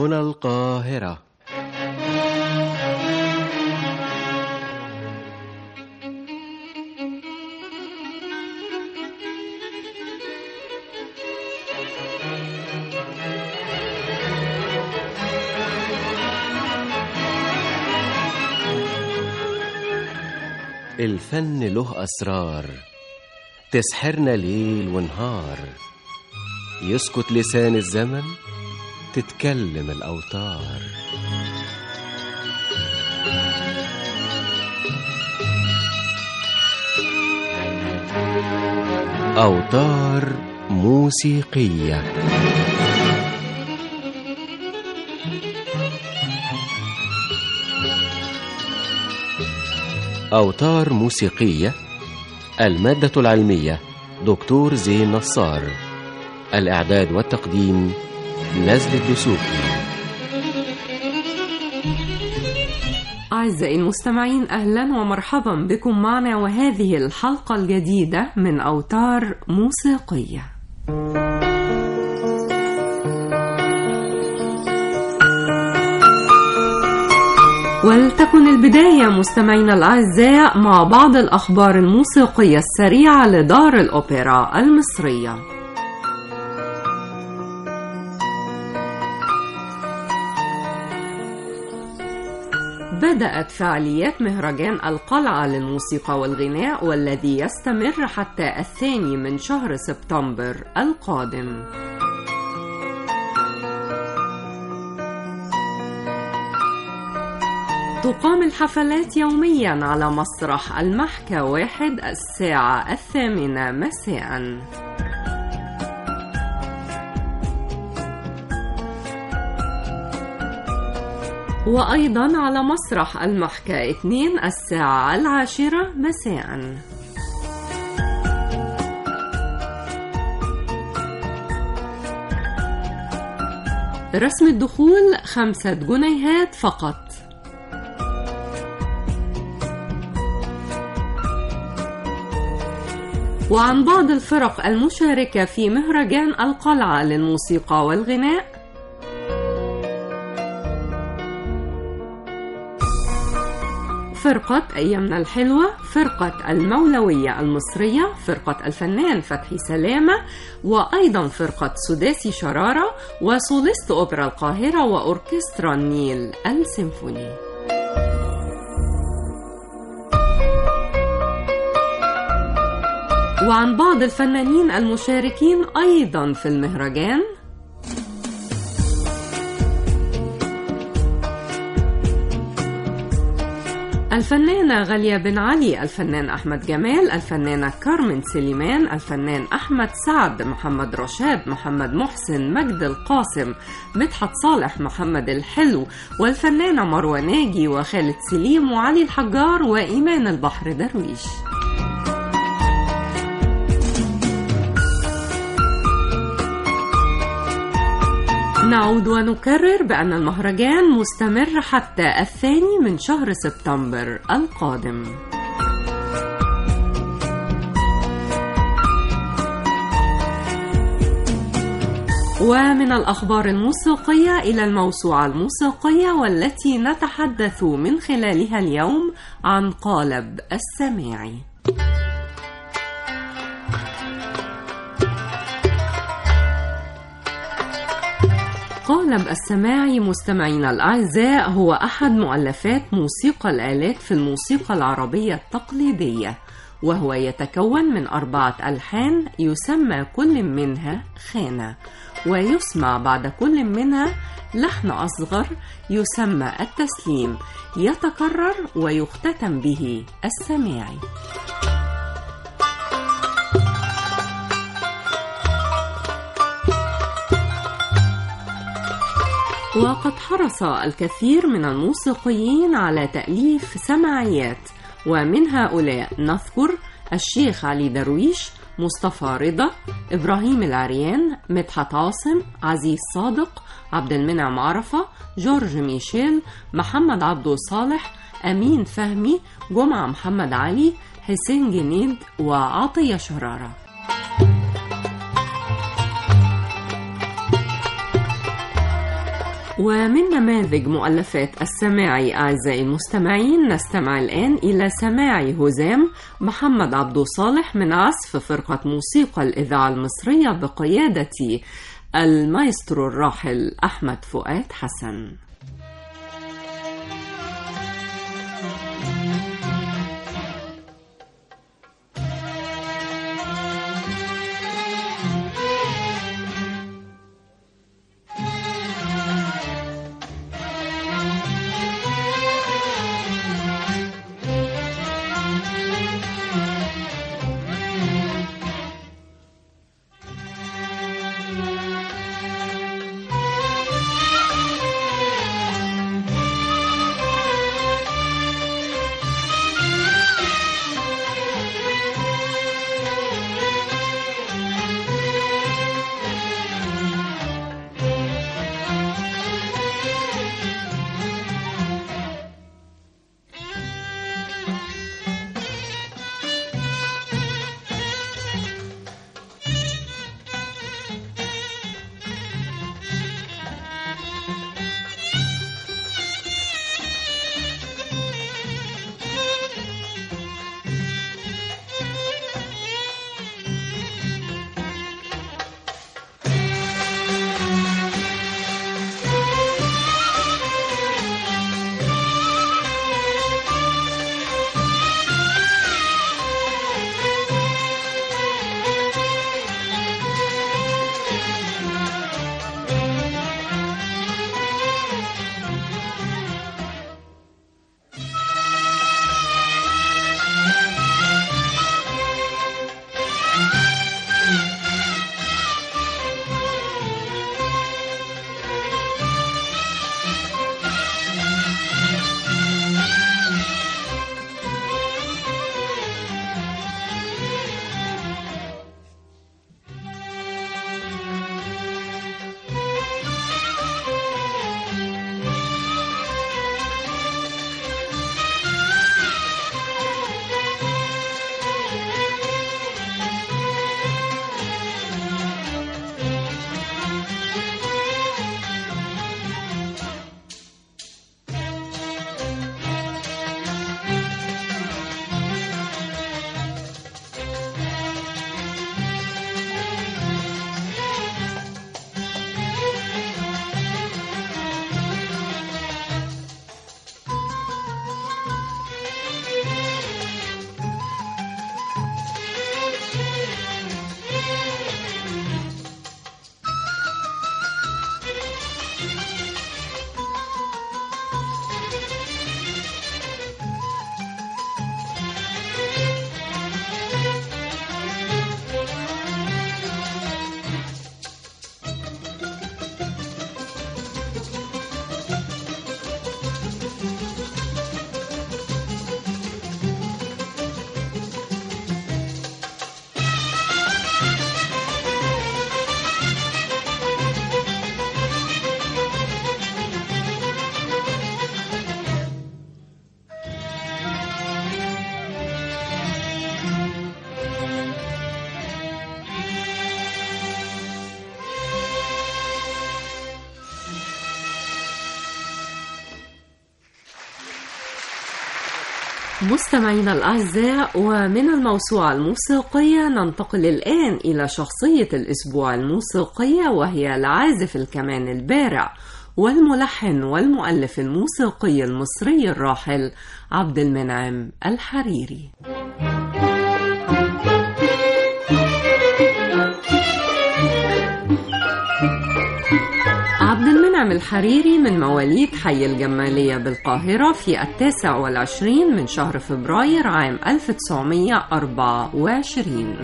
هنا القاهرة. الفن له أسرار تسحرنا ليل ونهار، يسكت لسان الزمن تتكلم الأوتار. أوتار موسيقية. أوتار موسيقية. المادة العلمية دكتور زين نصار. الإعداد والتقديم نزل الدسوقي. أعزائي المستمعين، أهلا ومرحبا بكم معنا وهذه الحلقة الجديدة من أوتار موسيقية. ولتكن البداية مستمعينا الأعزاء مع بعض الأخبار الموسيقية السريعة لدار الأوبرا المصرية. بدأت فعاليات مهرجان القلعة للموسيقى والغناء، والذي يستمر حتى 2 من شهر سبتمبر القادم. تقام الحفلات يوميا على مسرح المحكى 1 الساعة 8 مساء. وأيضا على مسرح المحكى 2 الساعة 10 مساء. رسم الدخول 5 جنيهات فقط. وعن بعض الفرق المشاركة في مهرجان القلعة للموسيقى والغناء: فرقة أيامنا الحلوة، فرقة المولوية المصرية، فرقة الفنان فتحي سلامة، وأيضا فرقة سداسي شرارة، وسوليست أوبرا القاهرة، وأوركسترا النيل السيمفوني. وعن بعض الفنانين المشاركين أيضا في المهرجان: الفنانة غالية بن علي، الفنان أحمد جمال، الفنانة كارمن سليمان، الفنان أحمد سعد، محمد رشاد، محمد محسن، مجد القاسم، مدحت صالح، محمد الحلو، والفنانة مروة ناجي، وخالد سليم، وعلي الحجار، وإيمان البحر درويش. نعود ونكرر بأن المهرجان مستمر حتى 2 من شهر سبتمبر القادم. ومن الأخبار الموسيقية إلى الموسوعة الموسيقية، والتي نتحدث من خلالها اليوم عن قالب السماعي. قالب السماعي مستمعينا الأعزاء هو أحد مؤلفات موسيقى الآلات في الموسيقى العربية التقليدية، وهو يتكون من 4 ألحان يسمى كل منها خانة، ويسمع بعد كل منها لحن أصغر يسمى التسليم، يتكرر ويختتم به السماعي. وقد حرص الكثير من الموسيقيين على تأليف سماعيات، ومن هؤلاء نذكر الشيخ علي درويش، مصطفى رضا، إبراهيم العريان، مدحت عاصم، عزيز صادق، عبد المنعم عرفة، جورج ميشيل، محمد عبدو صالح، أمين فهمي، جمعة محمد علي، حسين جنيد، وعطية شرارة. ومن نماذج مؤلفات السماعي أعزائي المستمعين نستمع الآن إلى سماعي هزام محمد عبدو صالح من عزف فرقة موسيقى الإذاعة المصرية بقيادة المايسترو الراحل أحمد فؤاد حسن. مستمعينا الأعزاء، ومن الموسوعة الموسيقية ننتقل الآن إلى شخصية الأسبوع الموسيقية، وهي العازف الكمان البارع والملحن والمؤلف الموسيقي المصري الراحل عبد المنعم الحريري. عبد المنعم الحريري من مواليد حي الجمالية بالقاهرة في 29 من شهر فبراير عام 1924.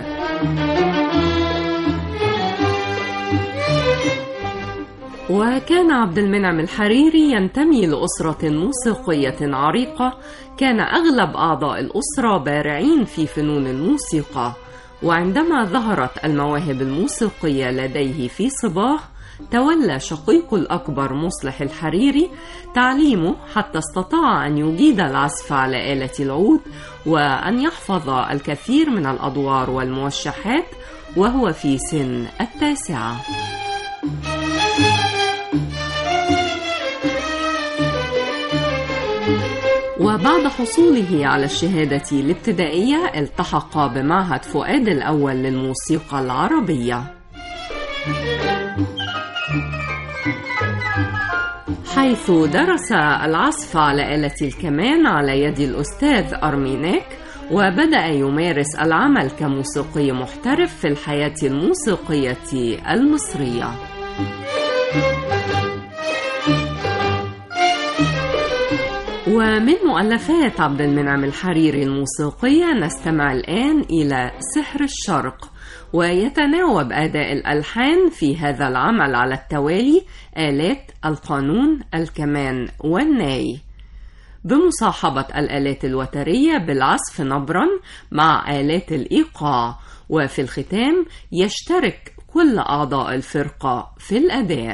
وكان عبد المنعم الحريري ينتمي لأسرة موسيقية عريقة، كان أغلب أعضاء الأسرة بارعين في فنون الموسيقى، وعندما ظهرت المواهب الموسيقية لديه في صباه تولى شقيقه الأكبر مصلح الحريري تعليمه حتى استطاع أن يجيد العزف على آلة العود وأن يحفظ الكثير من الأدوار والموشحات وهو في سن 9. وبعد حصوله على الشهادة الابتدائية التحق بمعهد فؤاد الأول للموسيقى العربية، حيث درس العزف على آلة الكمان على يد الأستاذ أرميناك، وبدأ يمارس العمل كموسيقي محترف في الحياة الموسيقية المصرية. ومن مؤلفات عبد المنعم الحريري الموسيقية نستمع الآن إلى سحر الشرق، ويتناوب أداء الألحان في هذا العمل على التوالي آلات القانون، الكمان والناي، بمصاحبة الآلات الوترية بالعزف نبرا مع آلات الإيقاع، وفي الختام يشترك كل أعضاء الفرقة في الأداء.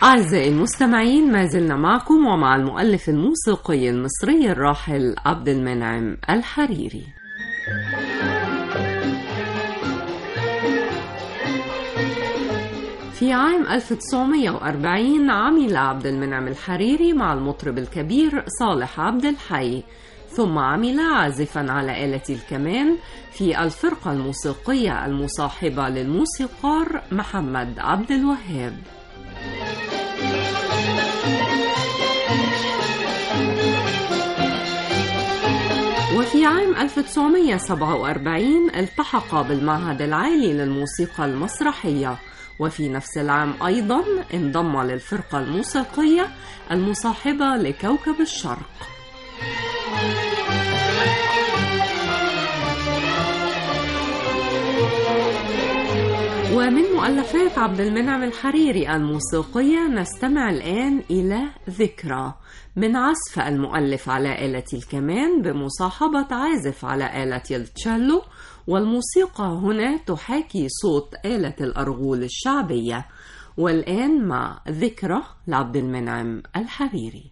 أعزائي المستمعين، ما زلنا معكم ومع المؤلف الموسيقي المصري الراحل عبد المنعم الحريري. في عام 1940 عمل عبد المنعم الحريري مع المطرب الكبير صالح عبد الحي، ثم عمل عازفا على آلة الكمان في الفرقة الموسيقية المصاحبة للموسيقار محمد عبد الوهاب. وفي عام 1947 التحق بالمعهد العالي للموسيقى المسرحية، وفي نفس العام أيضا انضم للفرقة الموسيقية المصاحبة لكوكب الشرق. ومن مؤلفات عبد المنعم الحريري الموسيقية نستمع الآن إلى ذكرى، من عزف المؤلف على آلة الكمان بمصاحبة عازف على آلة التشيلو، والموسيقى هنا تحاكي صوت آلة الأرغول الشعبية. والآن مع ذكرى لعبد المنعم الحريري.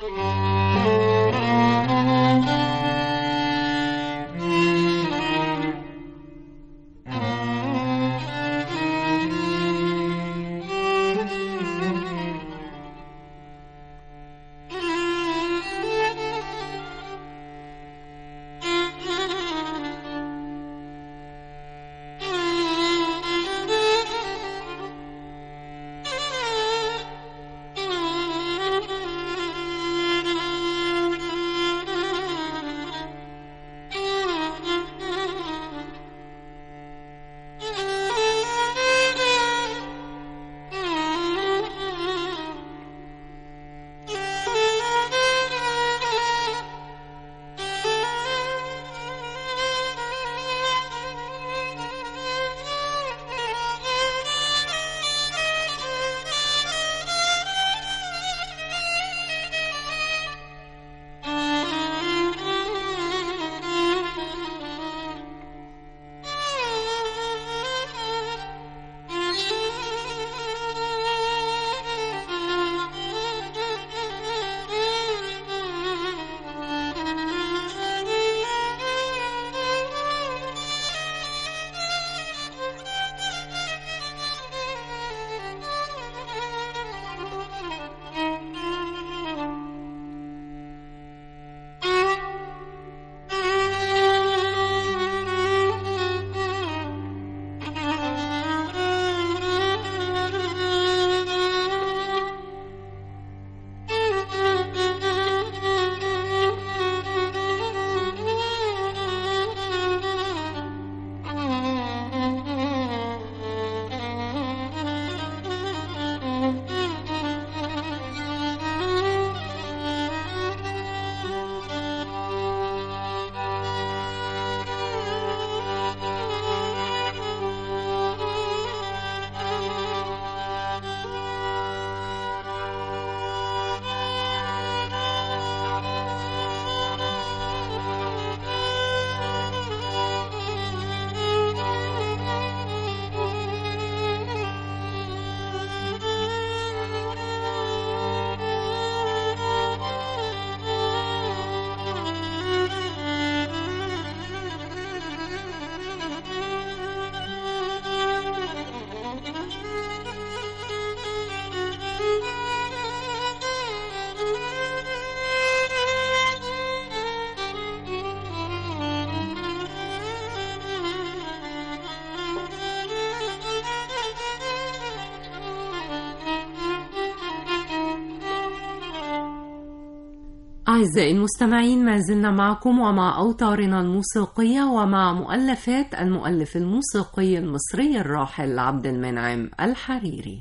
أعزائي المستمعين، ما زلنا معكم ومع أوتارنا الموسيقية ومع مؤلفات المؤلف الموسيقي المصري الراحل عبد المنعم الحريري.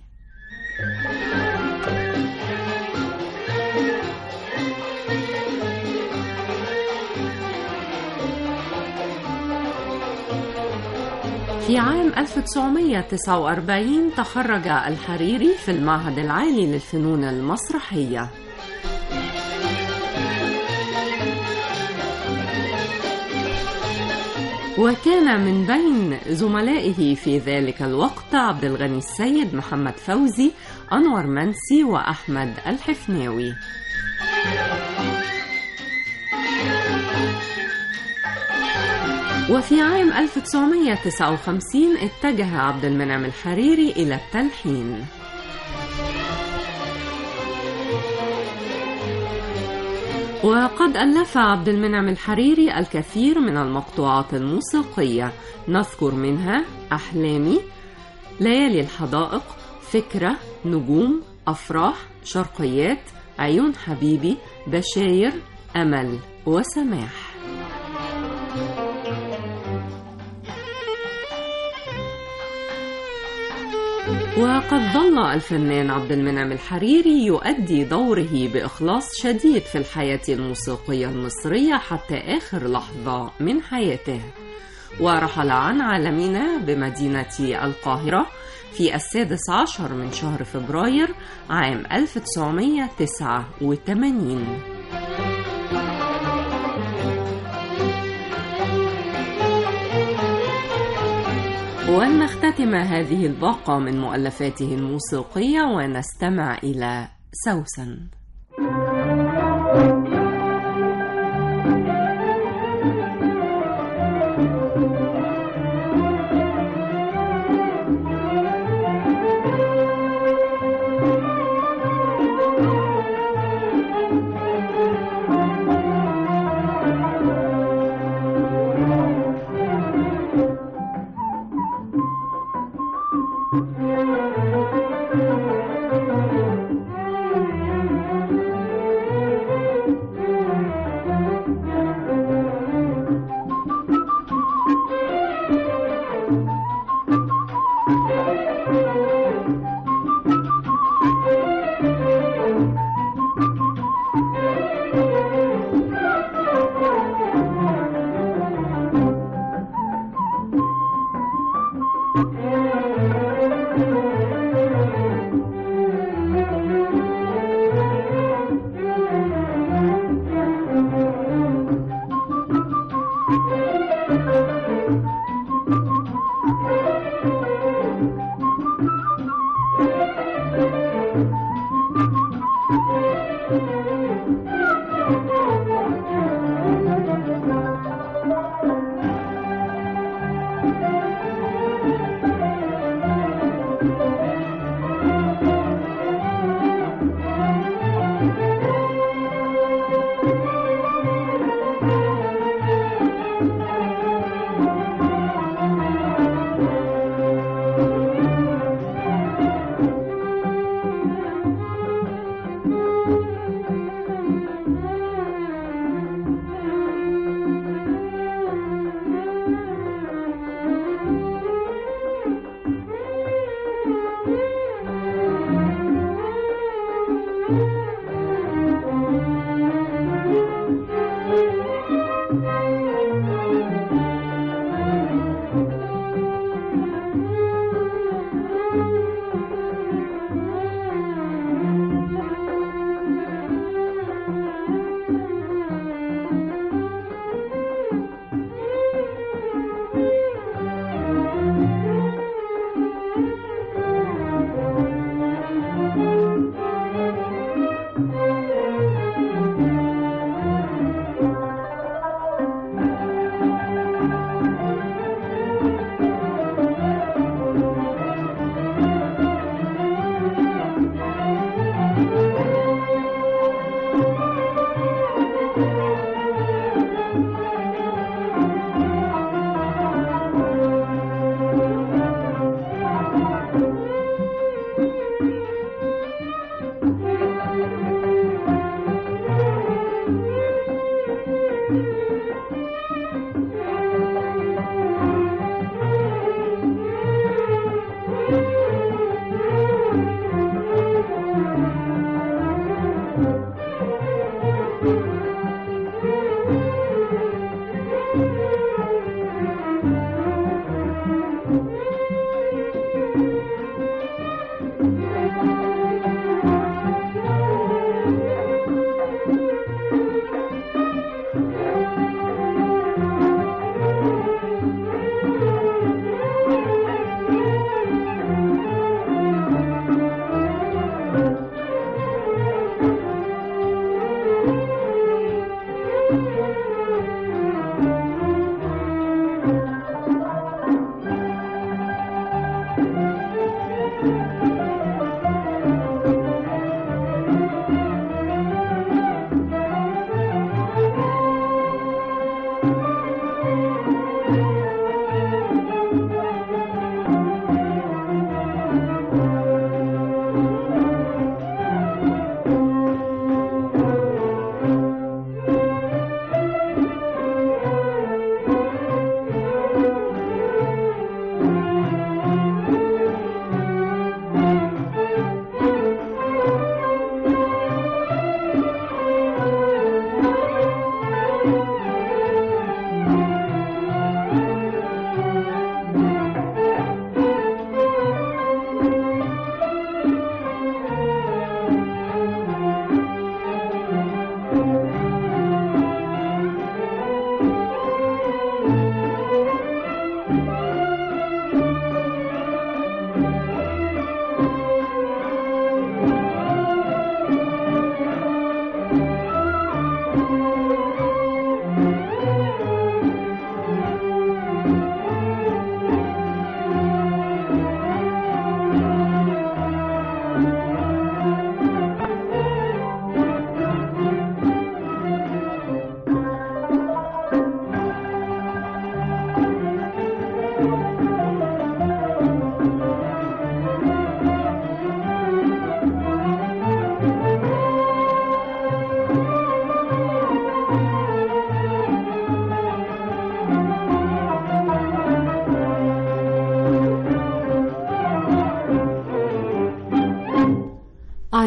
في عام 1949 تخرج الحريري في المعهد العالي للفنون المسرحية. وكان من بين زملائه في ذلك الوقت عبد الغني السيد، محمد فوزي، أنور منسي وأحمد الحفناوي. وفي عام 1959 اتجه عبد المنعم الحريري إلى التلحين. وقد ألف عبد المنعم الحريري الكثير من المقطوعات الموسيقية، نذكر منها أحلامي، ليالي الحدائق، فكرة، نجوم، أفراح، شرقيات، عيون حبيبي، بشاير، أمل، وسماح. وقد ظل الفنان عبد المنعم الحريري يؤدي دوره بإخلاص شديد في الحياة الموسيقية المصرية حتى آخر لحظة من حياته، ورحل عن عالمنا بمدينة القاهرة في 16 من شهر فبراير عام 1989. ولنختتم هذه الباقة من مؤلفاته الموسيقية ونستمع إلى سوسن.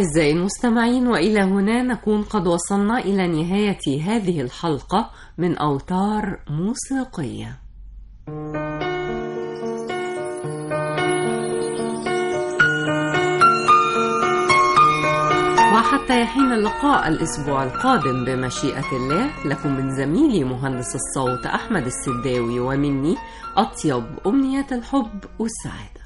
أعزائي المستمعين، وإلى هنا نكون قد وصلنا إلى نهاية هذه الحلقة من أوتار موسيقية. وحتى يحين اللقاء الأسبوع القادم بمشيئة الله، لكم من زميلي مهندس الصوت أحمد السداوي ومني أطيب أمنيات الحب والسعادة.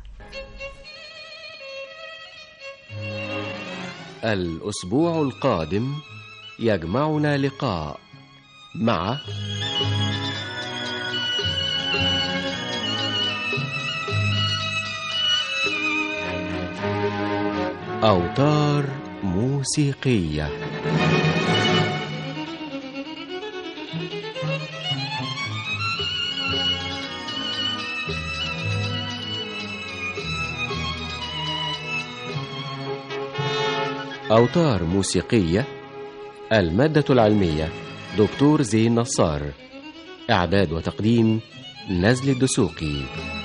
الأسبوع القادم يجمعنا لقاء مع أوتار موسيقية. أوتار موسيقية، المادة العلمية دكتور زين نصار، إعداد وتقديم نزل الدسوقي.